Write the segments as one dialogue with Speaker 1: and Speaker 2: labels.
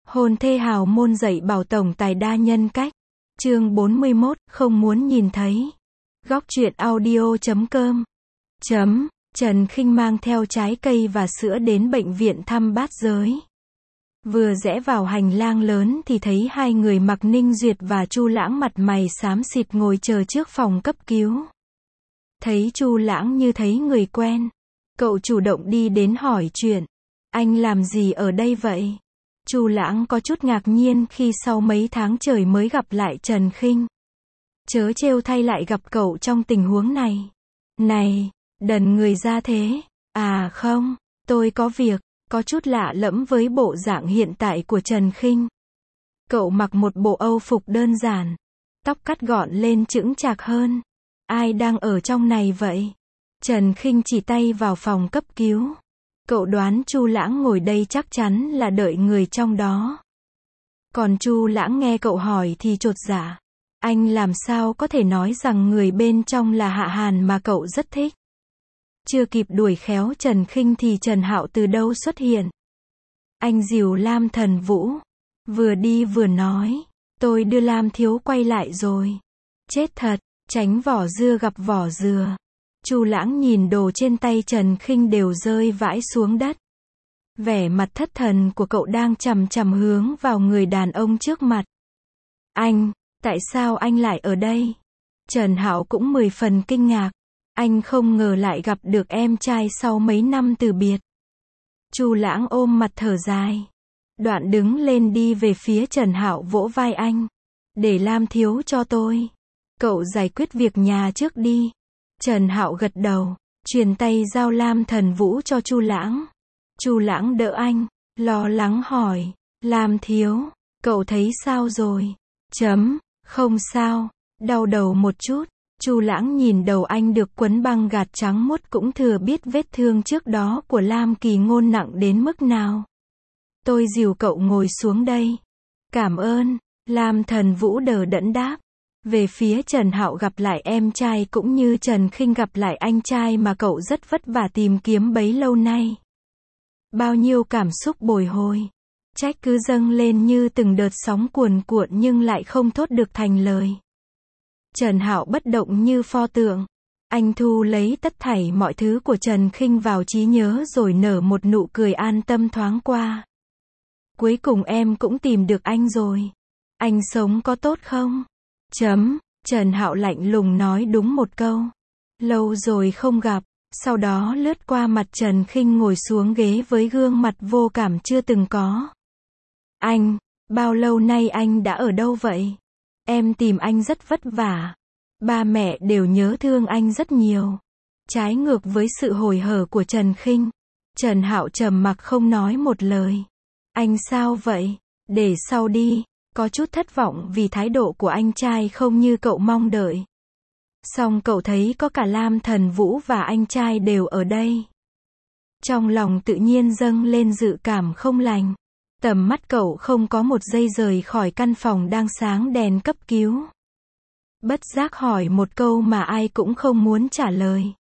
Speaker 1: Hôn thê hào môn dạy bảo tổng tài đa nhân cách. Chương 41, không muốn nhìn thấy. Góc truyện audio.com. Trần Khinh mang theo trái cây và sữa đến bệnh viện thăm bát giới. Vừa rẽ vào hành lang lớn thì thấy hai người Mạc Ninh Duyệt và Chu Lãng mặt mày xám xịt ngồi chờ trước phòng cấp cứu. Thấy Chu Lãng như thấy người quen. Cậu chủ động đi đến hỏi chuyện. Anh làm gì ở đây vậy? Chu Lãng có chút ngạc nhiên khi sau mấy tháng trời mới gặp lại Trần Khinh. Chớ trêu thay lại gặp cậu trong tình huống này. Này, đần người ra thế. À không, tôi có việc. Có chút lạ lẫm với bộ dạng hiện tại của Trần Khinh. Cậu mặc một bộ Âu phục đơn giản. Tóc cắt gọn lên chững chạc hơn. Ai đang ở trong này vậy? Trần Khinh chỉ tay vào phòng cấp cứu. Cậu đoán Chu Lãng ngồi đây chắc chắn là đợi người trong đó. Còn Chu Lãng nghe cậu hỏi thì chột dạ. Anh làm sao có thể nói rằng người bên trong là Hạ Hàn mà cậu rất thích. Chưa kịp đuổi khéo Trần Khinh thì Trần Hạo từ đâu xuất hiện. Anh dìu Lam Thần Vũ. Vừa đi vừa nói. Tôi đưa Lam thiếu quay lại rồi. Chết thật, tránh vỏ dưa gặp vỏ dừa. Chu Lãng nhìn đồ trên tay Trần Khinh đều rơi vãi xuống đất. Vẻ mặt thất thần của cậu đang chằm chằm hướng vào người đàn ông trước mặt. Anh, tại sao anh lại ở đây? Trần Hạo cũng 10 phần kinh ngạc. Anh không ngờ lại gặp được em trai sau mấy năm từ biệt. Chu Lãng ôm mặt thở dài. Đoạn đứng lên đi về phía Trần Hạo vỗ vai anh. Để Lam thiếu cho tôi. Cậu giải quyết việc nhà trước đi. Trần Hạo gật đầu, truyền tay giao Lam Thần Vũ cho Chu Lãng. Chu Lãng đỡ anh, lo lắng hỏi, Lam thiếu, cậu thấy sao rồi? Không sao, đau đầu một chút. Chu Lãng nhìn đầu anh được quấn băng gạc trắng muốt cũng thừa biết vết thương trước đó của Lam Kỳ Ngôn nặng đến mức nào. Tôi dìu cậu ngồi xuống đây. Cảm ơn, Lam Thần Vũ đờ đẫn đáp. Về phía Trần Hạo gặp lại em trai cũng như Trần Khinh gặp lại anh trai mà cậu rất vất vả tìm kiếm bấy lâu nay. Bao nhiêu cảm xúc bồi hồi. Trách cứ dâng lên như từng đợt sóng cuồn cuộn nhưng lại không thốt được thành lời. Trần Hạo bất động như pho tượng. Anh thu lấy tất thảy mọi thứ của Trần Khinh vào trí nhớ rồi nở một nụ cười an tâm thoáng qua. Cuối cùng em cũng tìm được anh rồi. Anh sống có tốt không? Trần Hạo lạnh lùng nói đúng một câu. Lâu rồi không gặp. Sau đó lướt qua mặt Trần Khinh ngồi xuống ghế với gương mặt vô cảm chưa từng có. Anh, bao lâu nay anh đã ở đâu vậy? Em tìm anh rất vất vả. Ba mẹ đều nhớ thương anh rất nhiều. Trái ngược với sự hồi hở của Trần Khinh, Trần Hạo trầm mặc không nói một lời. Anh sao vậy? Để sau đi. Có chút thất vọng vì thái độ của anh trai không như cậu mong đợi. Song cậu thấy có cả Lam Thần Vũ và anh trai đều ở đây. Trong lòng tự nhiên dâng lên dự cảm không lành. Tầm mắt cậu không có một giây rời khỏi căn phòng đang sáng đèn cấp cứu. Bất giác hỏi một câu mà ai cũng không muốn trả lời.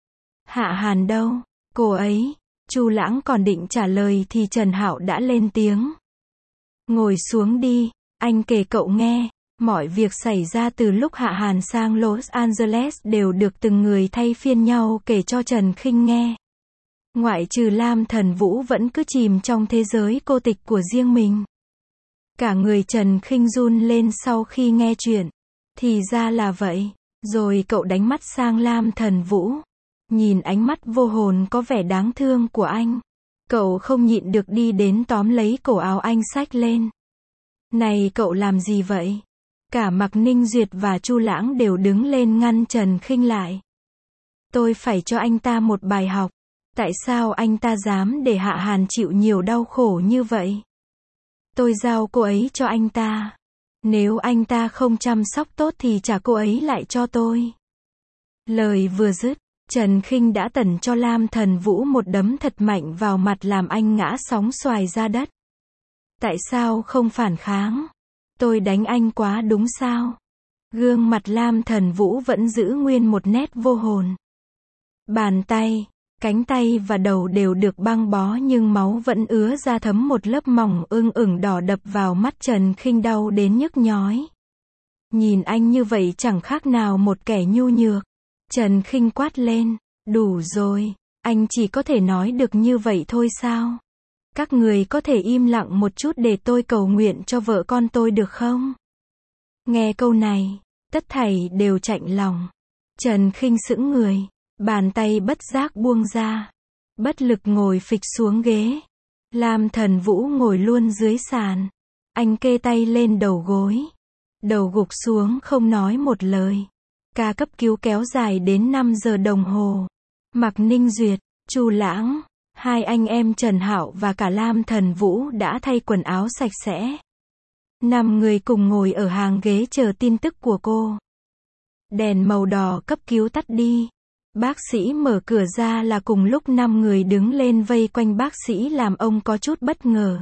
Speaker 1: Hạ Hàn đâu? Cô ấy. Chu Lãng còn định trả lời thì Trần Hạo đã lên tiếng. Ngồi xuống đi. Anh kể cậu nghe, mọi việc xảy ra từ lúc Hạ Hàn sang Los Angeles đều được từng người thay phiên nhau kể cho Trần Khinh nghe. Ngoại trừ Lam Thần Vũ vẫn cứ chìm trong thế giới cô tịch của riêng mình. Cả người Trần Khinh run lên sau khi nghe chuyện. Thì ra là vậy. Rồi cậu đánh mắt sang Lam Thần Vũ. Nhìn ánh mắt vô hồn có vẻ đáng thương của anh. Cậu không nhịn được đi đến tóm lấy cổ áo anh xách lên. Này cậu làm gì vậy? Cả Mạc Ninh Duyệt và Chu Lãng đều đứng lên ngăn Trần Khinh lại. Tôi phải cho anh ta một bài học. Tại sao anh ta dám để Hạ Hàn chịu nhiều đau khổ như vậy? Tôi giao cô ấy cho anh ta. Nếu anh ta không chăm sóc tốt thì trả cô ấy lại cho tôi. Lời vừa dứt, Trần Khinh đã tẩn cho Lam Thần Vũ một đấm thật mạnh vào mặt làm anh ngã sóng xoài ra đất. Tại sao không phản kháng? Tôi đánh anh quá đúng sao? Gương mặt Lam Thần Vũ vẫn giữ nguyên một nét vô hồn. Bàn tay, Cánh tay và đầu đều được băng bó nhưng máu vẫn ứa ra thấm một lớp mỏng ửng đỏ đập vào mắt Trần Khinh đau đến nhức nhói. Nhìn anh như vậy chẳng khác nào một kẻ nhu nhược. Trần Khinh quát lên, đủ rồi, anh chỉ có thể nói được như vậy thôi sao? Các người có thể im lặng một chút để tôi cầu nguyện cho vợ con tôi được không? Nghe câu này, tất thảy đều chạnh lòng. Trần Khinh sững người, bàn tay bất giác buông ra, bất lực ngồi phịch xuống ghế. Lam Thần Vũ ngồi luôn dưới sàn, anh kê tay lên đầu gối, đầu gục xuống không nói một lời. Ca cấp cứu kéo dài đến 5 giờ đồng hồ. Mạc Ninh Duyệt, Chu Lãng, hai anh em Trần Hạo và cả Lam Thần Vũ đã thay quần áo sạch sẽ. 5 người cùng ngồi ở hàng ghế chờ tin tức của cô. Đèn màu đỏ cấp cứu tắt đi. Bác sĩ mở cửa ra là cùng lúc 5 người đứng lên vây quanh bác sĩ làm ông có chút bất ngờ.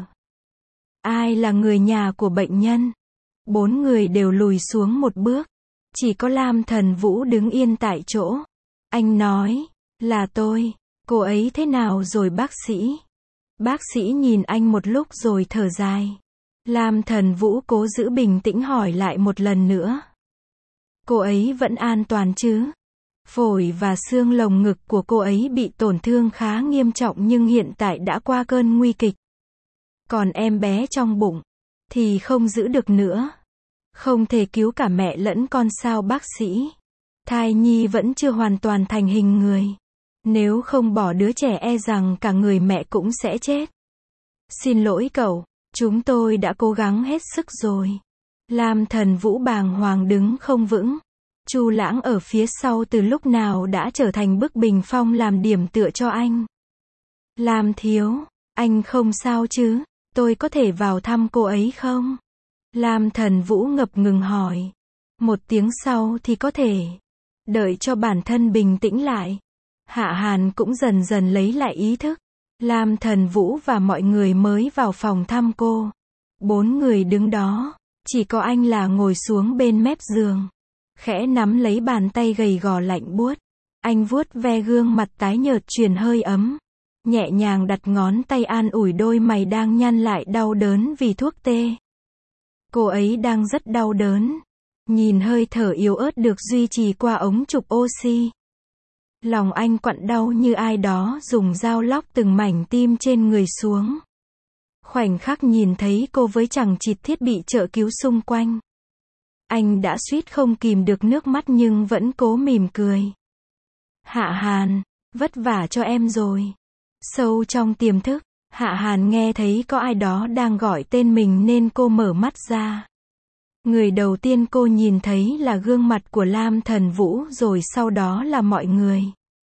Speaker 1: Ai là người nhà của bệnh nhân? 4 người đều lùi xuống một bước. Chỉ có Lam Thần Vũ đứng yên tại chỗ. Anh nói, là tôi. Cô ấy thế nào rồi bác sĩ? Bác sĩ nhìn anh một lúc rồi thở dài. Lam Thần Vũ cố giữ bình tĩnh hỏi lại một lần nữa. Cô ấy vẫn an toàn chứ? Phổi và xương lồng ngực của cô ấy bị tổn thương khá nghiêm trọng nhưng hiện tại đã qua cơn nguy kịch. Còn em bé trong bụng thì không giữ được nữa. Không thể cứu cả mẹ lẫn con sao bác sĩ? Thai nhi vẫn chưa hoàn toàn thành hình người. Nếu không bỏ đứa trẻ e rằng cả người mẹ cũng sẽ chết. Xin lỗi cậu, chúng tôi đã cố gắng hết sức rồi. Lam Thần Vũ bàng hoàng đứng không vững. Chu Lãng ở phía sau từ lúc nào đã trở thành bức bình phong làm điểm tựa cho anh. Lam thiếu, anh không sao chứ? Tôi có thể vào thăm cô ấy không? Lam Thần Vũ ngập ngừng hỏi. Một tiếng sau thì có thể. Đợi cho bản thân bình tĩnh lại. Hạ Hàn cũng dần dần lấy lại ý thức. Lam Thần Vũ và mọi người mới vào phòng thăm cô. 4 người đứng đó. Chỉ có anh là ngồi xuống bên mép giường. Khẽ nắm lấy bàn tay gầy gò lạnh buốt. Anh vuốt ve gương mặt tái nhợt truyền hơi ấm. Nhẹ nhàng đặt ngón tay an ủi đôi mày đang nhăn lại đau đớn vì thuốc tê. Cô ấy đang rất đau đớn. Nhìn hơi thở yếu ớt được duy trì qua ống chụp oxy. Lòng anh quặn đau như ai đó dùng dao lóc từng mảnh tim trên người xuống. Khoảnh khắc nhìn thấy cô với chằng chịt thiết bị trợ cứu xung quanh. Anh đã suýt không kìm được nước mắt nhưng vẫn cố mỉm cười. Hạ Hàn, vất vả cho em rồi. Sâu trong tiềm thức, Hạ Hàn nghe thấy có ai đó đang gọi tên mình nên cô mở mắt ra. Người đầu tiên cô nhìn thấy là gương mặt của Lam Thần Vũ rồi sau đó là mọi người.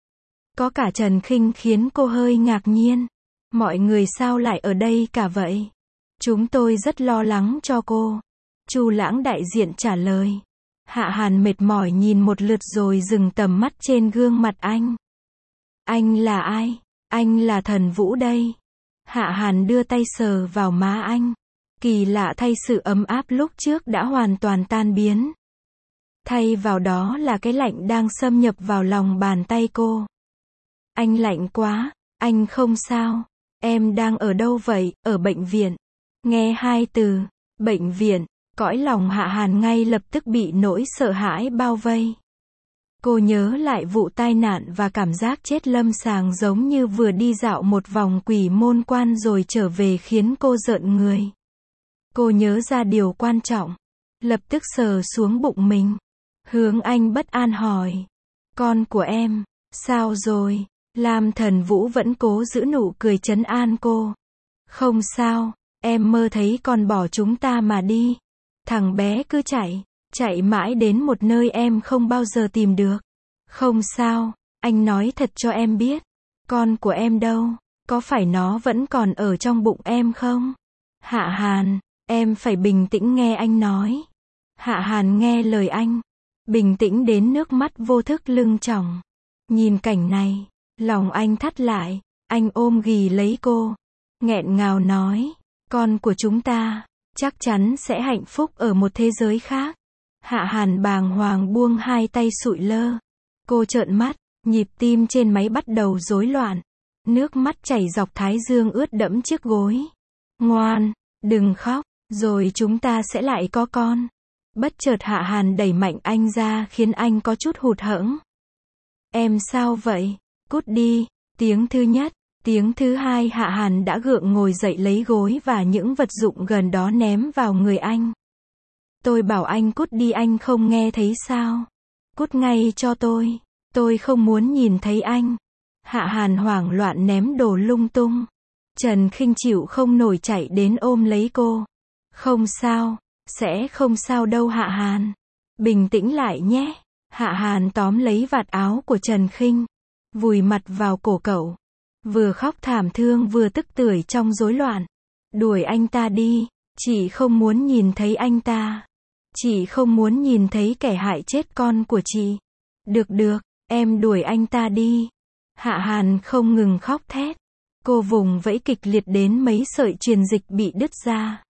Speaker 1: Có cả Trần Khinh khiến cô hơi ngạc nhiên. Mọi người sao lại ở đây cả vậy? Chúng tôi rất lo lắng cho cô. Chu Lãng đại diện trả lời. Hạ Hàn mệt mỏi nhìn một lượt rồi dừng tầm mắt trên gương mặt anh. Anh là ai? Anh là Thần Vũ đây. Hạ Hàn đưa tay sờ vào má anh. Kỳ lạ thay sự ấm áp lúc trước đã hoàn toàn tan biến. Thay vào đó là cái lạnh đang xâm nhập vào lòng bàn tay cô. Anh lạnh quá, anh không sao. Em đang ở đâu vậy? Ở bệnh viện. Nghe hai từ, bệnh viện, cõi lòng Hạ Hàn ngay lập tức bị nỗi sợ hãi bao vây. Cô nhớ lại vụ tai nạn và cảm giác chết lâm sàng giống như vừa đi dạo một vòng quỷ môn quan rồi trở về khiến cô rợn người. Cô nhớ ra điều quan trọng. Lập tức sờ xuống bụng mình. Hướng anh bất an hỏi. Con của em, sao rồi? Lam Thần Vũ vẫn cố giữ nụ cười trấn an cô. Không sao, em mơ thấy con bỏ chúng ta mà đi. Thằng bé cứ chạy mãi đến một nơi em không bao giờ tìm được. Không sao, anh nói thật cho em biết. Con của em đâu? Có phải nó vẫn còn ở trong bụng em không? Hạ Hàn, em phải bình tĩnh nghe anh nói. Hạ Hàn nghe lời anh. Bình tĩnh đến nước mắt vô thức lưng tròng. Nhìn cảnh này, lòng anh thắt lại. Anh ôm ghì lấy cô. Nghẹn ngào nói. Con của chúng ta chắc chắn sẽ hạnh phúc ở một thế giới khác. Hạ Hàn bàng hoàng buông hai tay sụi lơ. Cô trợn mắt, Nhịp tim trên máy bắt đầu rối loạn. Nước mắt chảy dọc thái dương ướt đẫm chiếc gối. Ngoan, đừng khóc, rồi chúng ta sẽ lại có con. Bất chợt Hạ Hàn đẩy mạnh anh ra khiến anh có chút hụt hẫng. Em sao vậy? Cút đi. Tiếng thứ nhất. Tiếng thứ hai Hạ Hàn đã gượng ngồi dậy lấy gối và những vật dụng gần đó ném vào người anh. Tôi bảo anh cút đi anh không nghe thấy sao? Cút ngay cho tôi không muốn nhìn thấy anh. Hạ Hàn hoảng loạn ném đồ lung tung. Trần Khinh chịu không nổi chạy đến ôm lấy cô. Không sao, sẽ không sao đâu Hạ Hàn. Bình tĩnh lại nhé. Hạ Hàn tóm lấy vạt áo của Trần Khinh, vùi mặt vào cổ cậu. Vừa khóc thảm thương vừa tức tưởi trong rối loạn. Đuổi anh ta đi, chị không muốn nhìn thấy anh ta. Chị không muốn nhìn thấy kẻ hại chết con của chị. Được, em đuổi anh ta đi. Hạ Hàn không ngừng khóc thét. Cô vùng vẫy kịch liệt đến mấy sợi truyền dịch bị đứt ra.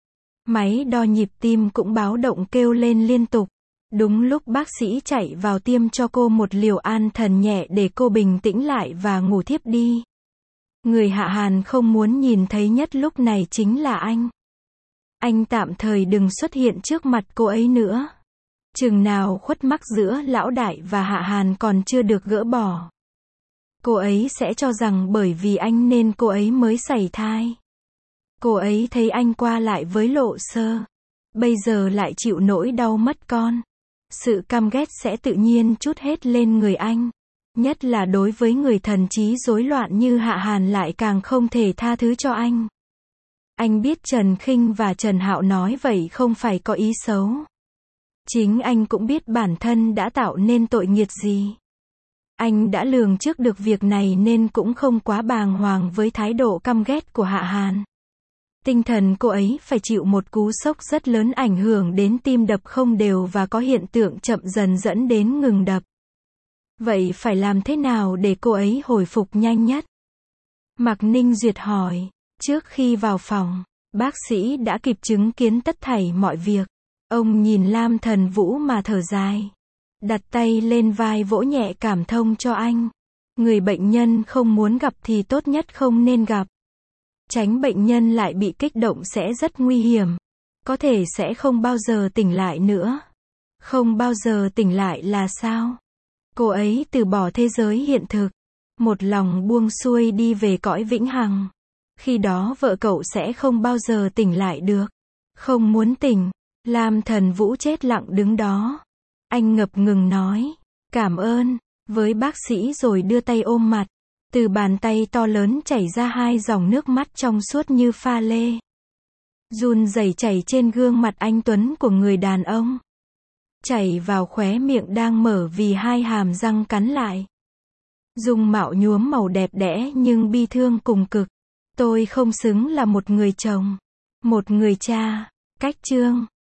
Speaker 1: Máy đo nhịp tim cũng báo động kêu lên liên tục. Đúng lúc bác sĩ chạy vào tiêm cho cô một liều an thần nhẹ để cô bình tĩnh lại và ngủ thiếp đi. Người Hạ Hàn không muốn nhìn thấy nhất lúc này chính là anh. Anh tạm thời đừng xuất hiện trước mặt cô ấy nữa. Chừng nào khuất mắc giữa lão đại và Hạ Hàn còn chưa được gỡ bỏ. Cô ấy sẽ cho rằng bởi vì anh nên cô ấy mới sảy thai. Cô ấy thấy anh qua lại với Lộ Sơ. Bây giờ lại chịu nỗi đau mất con. Sự căm ghét sẽ tự nhiên trút hết lên người anh. Nhất là đối với người thần trí rối loạn như Hạ Hàn lại càng không thể tha thứ cho anh. Anh biết Trần Khinh và Trần Hạo nói vậy không phải có ý xấu. Chính anh cũng biết bản thân đã tạo nên tội nghiệt gì. Anh đã lường trước được việc này nên cũng không quá bàng hoàng với thái độ căm ghét của Hạ Hàn. Tinh thần cô ấy phải chịu một cú sốc rất lớn ảnh hưởng đến tim đập không đều và có hiện tượng chậm dần dẫn đến ngừng đập. Vậy phải làm thế nào để cô ấy hồi phục nhanh nhất? Mạc Ninh Duyệt hỏi. Trước khi vào phòng, bác sĩ đã kịp chứng kiến tất thảy mọi việc. Ông nhìn Lam Thần Vũ mà thở dài. Đặt tay lên vai vỗ nhẹ cảm thông cho anh. Người bệnh nhân không muốn gặp thì tốt nhất không nên gặp. Tránh bệnh nhân lại bị kích động sẽ rất nguy hiểm. Có thể sẽ không bao giờ tỉnh lại nữa. Không bao giờ tỉnh lại là sao? Cô ấy từ bỏ thế giới hiện thực. Một lòng buông xuôi đi về cõi vĩnh hằng. Khi đó vợ cậu sẽ không bao giờ tỉnh lại được. Không muốn tỉnh. Lam Thần Vũ chết lặng đứng đó. Anh ngập ngừng nói. Cảm ơn. Với bác sĩ rồi đưa tay ôm mặt. Từ bàn tay to lớn chảy ra hai dòng nước mắt trong suốt như pha lê. Run rẩy chảy trên gương mặt anh tuấn của người đàn ông. Chảy vào khóe miệng đang mở vì hai hàm răng cắn lại. Dung mạo nhuốm màu đẹp đẽ nhưng bi thương cùng cực. Tôi không xứng là một người chồng. Một người cha. Cách chương.